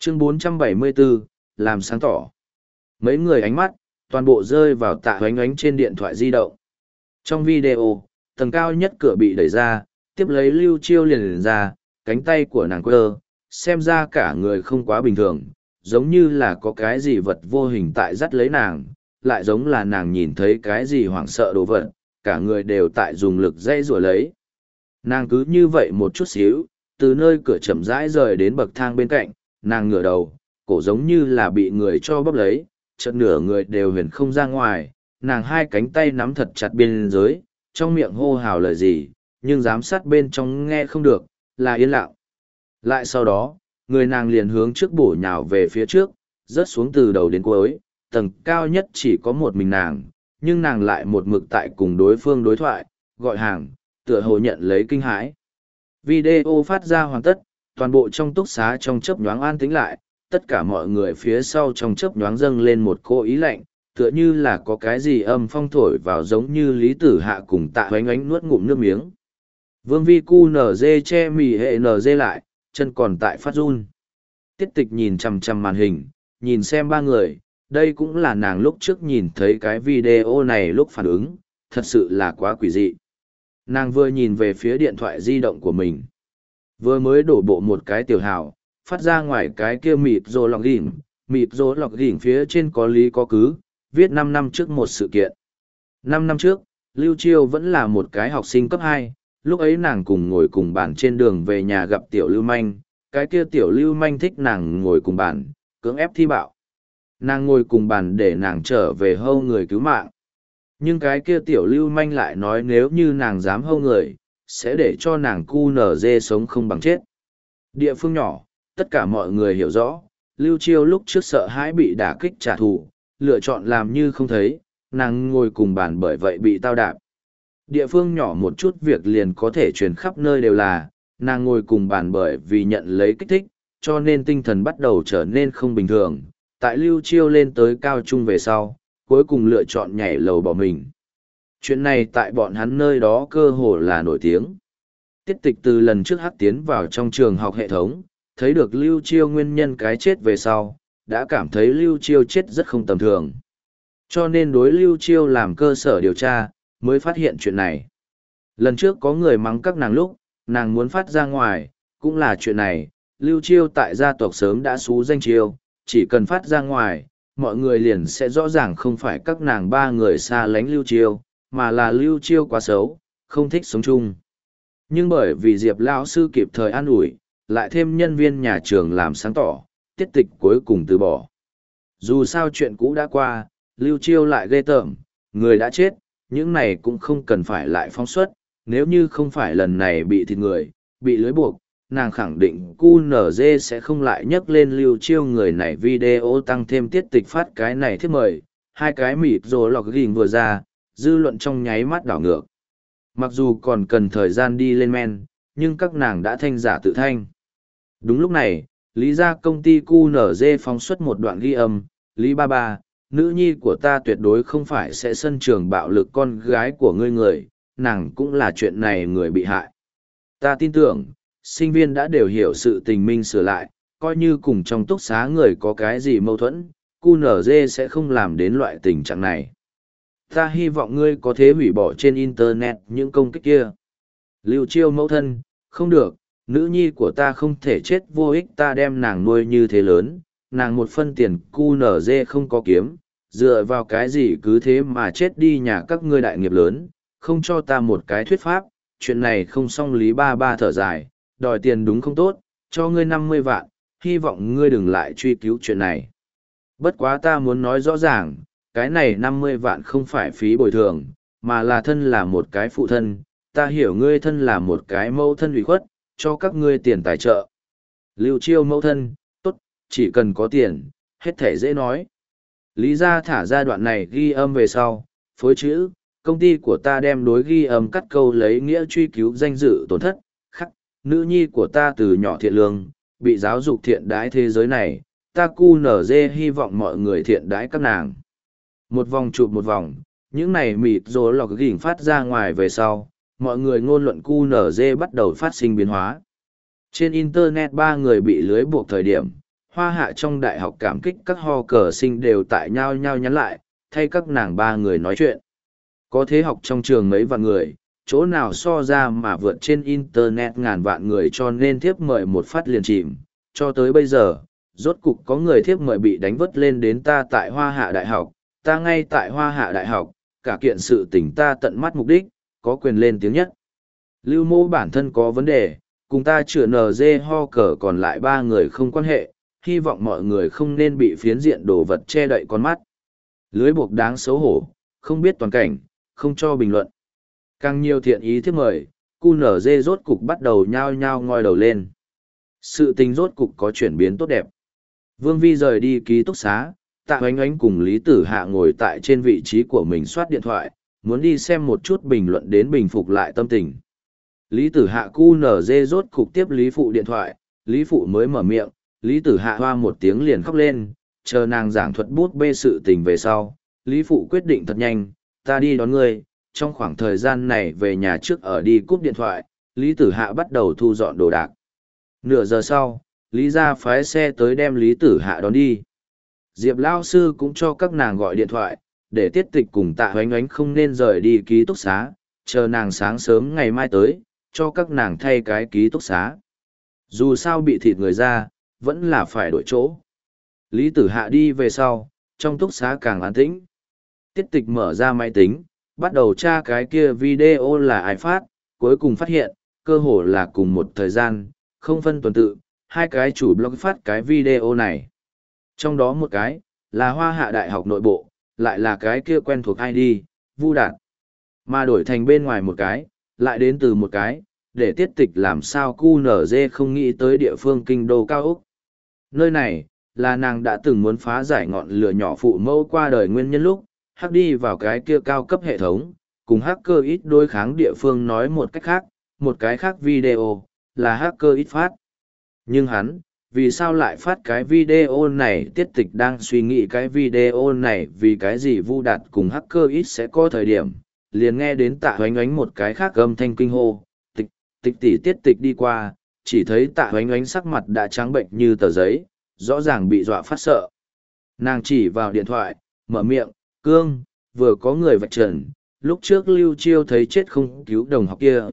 Chương 474, làm sáng tỏ. Mấy người ánh mắt, toàn bộ rơi vào Tạ Hoánh Ánh trên điện thoại di động. Trong video, tầng cao nhất cửa bị đẩy ra, tiếp lấy Lưu Chiêu liền ra, cánh tay của nàng quơ, xem ra cả người không quá bình thường, giống như là có cái gì vật vô hình tại dắt lấy nàng, lại giống là nàng nhìn thấy cái gì hoảng sợ đồ vật, cả người đều tại dùng lực dây rủa lấy. Nàng cứ như vậy một chút xíu, từ nơi cửa chậm rãi rời đến bậc thang bên cạnh, nàng ngửa đầu, cổ giống như là bị người cho bóp lấy, chợt nửa người đều huyền không ra ngoài, nàng hai cánh tay nắm thật chặt biên giới, trong miệng hô hào lời gì, nhưng giám sát bên trong nghe không được, là yên lặng. Lại sau đó, người nàng liền hướng trước bổ nhào về phía trước, rớt xuống từ đầu đến cuối, tầng cao nhất chỉ có một mình nàng, nhưng nàng lại một mực tại cùng đối phương đối thoại, gọi hàng, tựa hồ nhận lấy kinh hãi. Video phát ra hoàn tất, toàn bộ trong túc xá trong chớp nhoáng an tĩnh lại, tất cả mọi người phía sau trong chớp nhoáng dâng lên một cô ý lạnh, tựa như là có cái gì âm phong thổi vào, giống như Lý Tử Hạ cùng Tạ Hoánh Ánh nuốt ngụm nước miếng. Vương Vi Cu NG che mì hệ NG lại, chân còn tại phát run. Tiết Tịch nhìn chằm chằm màn hình, nhìn xem ba người, đây cũng là nàng lúc trước nhìn thấy cái video này lúc phản ứng, thật sự là quá quỷ dị. Nàng vừa nhìn về phía điện thoại di động của mình, vừa mới đổ bộ một cái tiểu hào, phát ra ngoài cái kia mịt rô lọc đỉnh phía trên có lý có cứ, viết 5 năm trước một sự kiện. 5 năm trước, Lưu Chiêu vẫn là một cái học sinh cấp 2, lúc ấy nàng cùng ngồi cùng bàn trên đường về nhà gặp tiểu lưu manh, cái kia tiểu lưu manh thích nàng ngồi cùng bàn, cưỡng ép thi bạo. Nàng ngồi cùng bàn để nàng trở về hâu người cứu mạng. Nhưng cái kia tiểu lưu manh lại nói nếu như nàng dám hâu người, sẽ để cho nàng cu nở dê sống không bằng chết. Địa phương nhỏ, tất cả mọi người hiểu rõ, Lưu Chiêu lúc trước sợ hãi bị đả kích trả thù, lựa chọn làm như không thấy, nàng ngồi cùng bàn bởi vậy bị tao đạp. Địa phương nhỏ một chút việc liền có thể truyền khắp nơi đều là, nàng ngồi cùng bàn bởi vì nhận lấy kích thích, cho nên tinh thần bắt đầu trở nên không bình thường. Tại Lưu Chiêu lên tới cao trung về sau, cuối cùng lựa chọn nhảy lầu bỏ mình. Chuyện này tại bọn hắn nơi đó cơ hồ là nổi tiếng. Tiết Tịch từ lần trước hắc tiến vào trong trường học hệ thống, thấy được Lưu Chiêu nguyên nhân cái chết về sau, đã cảm thấy Lưu Chiêu chết rất không tầm thường. Cho nên đối Lưu Chiêu làm cơ sở điều tra, mới phát hiện chuyện này. Lần trước có người mắng các nàng lúc, nàng muốn phát ra ngoài, cũng là chuyện này, Lưu Chiêu tại gia tộc sớm đã xú danh Chiêu, chỉ cần phát ra ngoài, mọi người liền sẽ rõ ràng không phải các nàng ba người xa lánh Lưu Chiêu, mà là Lưu Chiêu quá xấu, không thích sống chung. Nhưng bởi vì Diệp lão sư kịp thời an ủi, lại thêm nhân viên nhà trường làm sáng tỏ, Tiết Tịch cuối cùng từ bỏ. Dù sao chuyện cũ đã qua, Lưu Chiêu lại ghê tởm, người đã chết, những này cũng không cần phải lại phóng xuất, nếu như không phải lần này bị thịt người, bị lưới buộc, nàng khẳng định QNZ sẽ không lại nhắc lên Lưu Chiêu người này video tăng thêm Tiết Tịch phát cái này thiết mời, hai cái mịt rồi lọc ghiền vừa ra, dư luận trong nháy mắt đảo ngược. Mặc dù còn cần thời gian đi lên men, nhưng các nàng đã thanh giả tự thanh. Đúng lúc này, Lý ra công ty QNZ phóng xuất một đoạn ghi âm, Lý ba ba, nữ nhi của ta tuyệt đối không phải sẽ sân trường bạo lực con gái của ngươi người, nàng cũng là chuyện này người bị hại. Ta tin tưởng, sinh viên đã đều hiểu sự tình minh sửa lại, coi như cùng trong túc xá người có cái gì mâu thuẫn, QNZ sẽ không làm đến loại tình trạng này. Ta hy vọng ngươi có thể hủy bỏ trên Internet những công kích kia. Lưu Chiêu mẫu thân, không được, nữ nhi của ta không thể chết vô ích, ta đem nàng nuôi như thế lớn, nàng một phân tiền QNZ không có kiếm, dựa vào cái gì cứ thế mà chết đi nhà các ngươi đại nghiệp lớn, không cho ta một cái thuyết pháp, chuyện này không xong. Lý ba ba thở dài, đòi tiền đúng không tốt, cho ngươi 50 vạn, hy vọng ngươi đừng lại truy cứu chuyện này. Bất quá ta muốn nói rõ ràng, cái này 50 vạn không phải phí bồi thường, mà là thân là một cái phụ thân, ta hiểu ngươi thân là một cái mẫu thân ủy khuất, cho các ngươi tiền tài trợ. Lưu Chiêu mẫu thân, tốt, chỉ cần có tiền, hết thể dễ nói. Lý ra thả ra đoạn này ghi âm về sau, phối chữ, công ty của ta đem đối ghi âm cắt câu lấy nghĩa truy cứu danh dự tổn thất, khắc, nữ nhi của ta từ nhỏ thiện lương, bị giáo dục thiện đái thế giới này, ta QNZ hy vọng mọi người thiện đái các nàng. Một vòng chụp một vòng, những này mịt rồi lọc gỉnh phát ra ngoài về sau, mọi người ngôn luận QNZ bắt đầu phát sinh biến hóa. Trên Internet ba người bị lưới buộc thời điểm, Hoa hạ trong đại học cảm kích các ho cờ sinh đều tại nhau nhau nhắn lại, thay các nàng ba người nói chuyện. Có thế học trong trường mấy vạn người, chỗ nào so ra mà vượt trên internet ngàn vạn người, cho nên thiếp mời một phát liền chìm. Cho tới bây giờ, rốt cục có người thiếp mời bị đánh vất lên đến ta tại Hoa Hạ Đại học, ta ngay tại Hoa Hạ Đại học, cả kiện sự tình ta tận mắt mục đích, có quyền lên tiếng nhất. Lưu Mô bản thân có vấn đề, cùng ta chữa NG ho cờ còn lại ba người không quan hệ, hy vọng mọi người không nên bị phiến diện đồ vật che đậy con mắt. Lưới buộc đáng xấu hổ, không biết toàn cảnh, không cho bình luận. Càng nhiều thiện ý thiếp mời, QNZ rốt cục bắt đầu nhao nhao ngoi đầu lên. Sự tình rốt cục có chuyển biến tốt đẹp. Vương Vi rời đi ký túc xá, Tạ Oánh Oánh cùng Lý Tử Hạ ngồi tại trên vị trí của mình soát điện thoại, muốn đi xem một chút bình luận đến bình phục lại tâm tình. Lý Tử Hạ QNZ rốt cục tiếp Lý Phụ điện thoại, Lý Phụ mới mở miệng, Lý Tử Hạ hoa một tiếng liền khóc lên, chờ nàng giảng thuật bút bê sự tình về sau. Lý Phụ quyết định thật nhanh, ta đi đón ngươi, trong khoảng thời gian này về nhà trước ở đi cúp điện thoại, Lý Tử Hạ bắt đầu thu dọn đồ đạc. Nửa giờ sau, Lý gia phái xe tới đem Lý Tử Hạ đón đi. Diệp Lao Sư cũng cho các nàng gọi điện thoại, để Tiết Tịch cùng Tạ Oánh Oánh không nên rời đi ký túc xá, chờ nàng sáng sớm ngày mai tới, cho các nàng thay cái ký túc xá. Dù sao bị thịt người ra, vẫn là phải đổi chỗ. Lý Tử Hạ đi về sau, trong túc xá càng an tĩnh. Tiết Tịch mở ra máy tính, bắt đầu tra cái kia video là ai phát, cuối cùng phát hiện, cơ hồ là cùng một thời gian, không phân tuần tự, hai cái chủ blog phát cái video này. Trong đó một cái, là Hoa Hạ Đại học nội bộ, lại là cái kia quen thuộc ID, Vu Đạt. Mà đổi thành bên ngoài một cái, lại đến từ một cái, để Tiết Tịch làm sao QNZ không nghĩ tới địa phương kinh đô cao Úc. Nơi này, là nàng đã từng muốn phá giải ngọn lửa nhỏ phụ mẫu qua đời nguyên nhân lúc, hack đi vào cái kia cao cấp hệ thống, cùng hacker ít đối kháng địa phương. Nói một cách khác, một cái khác video, là hacker ít phát. Nhưng hắn, vì sao lại phát cái video này? Tiết Tịch đang suy nghĩ cái video này vì cái gì Vu Đạt cùng hacker ít sẽ có thời điểm, liền nghe đến Tạ Oánh Oánh một cái khác âm thanh kinh hô, Tịch, Tịch tỷ. Tiết Tịch đi qua, chỉ thấy Tạ Oánh Oánh sắc mặt đã trắng bệnh như tờ giấy, rõ ràng bị dọa phát sợ. Nàng chỉ vào điện thoại, mở miệng, Cương, vừa có người vạch trần, lúc trước Lưu Chiêu thấy chết không cứu đồng học kia,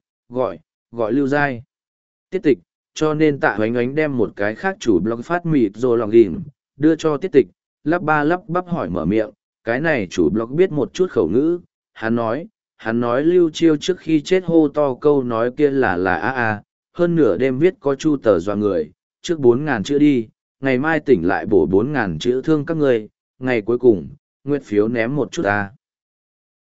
gọi Lưu Giai. Tiết Tịch, cho nên Tạ Oánh Oánh đem một cái khác chủ blog phát mịt rồi lòng ghim, đưa cho Tiết Tịch, lắp ba lắp bắp hỏi mở miệng, cái này chủ blog biết một chút khẩu ngữ, hắn nói Lưu Chiêu trước khi chết hô to câu nói kia là a, hơn nửa đêm viết có chu tờ dọa người, trước 4.000 chữ đi, ngày mai tỉnh lại bổ 4.000 chữ thương các người, ngày cuối cùng, nguyện phiếu ném một chút a.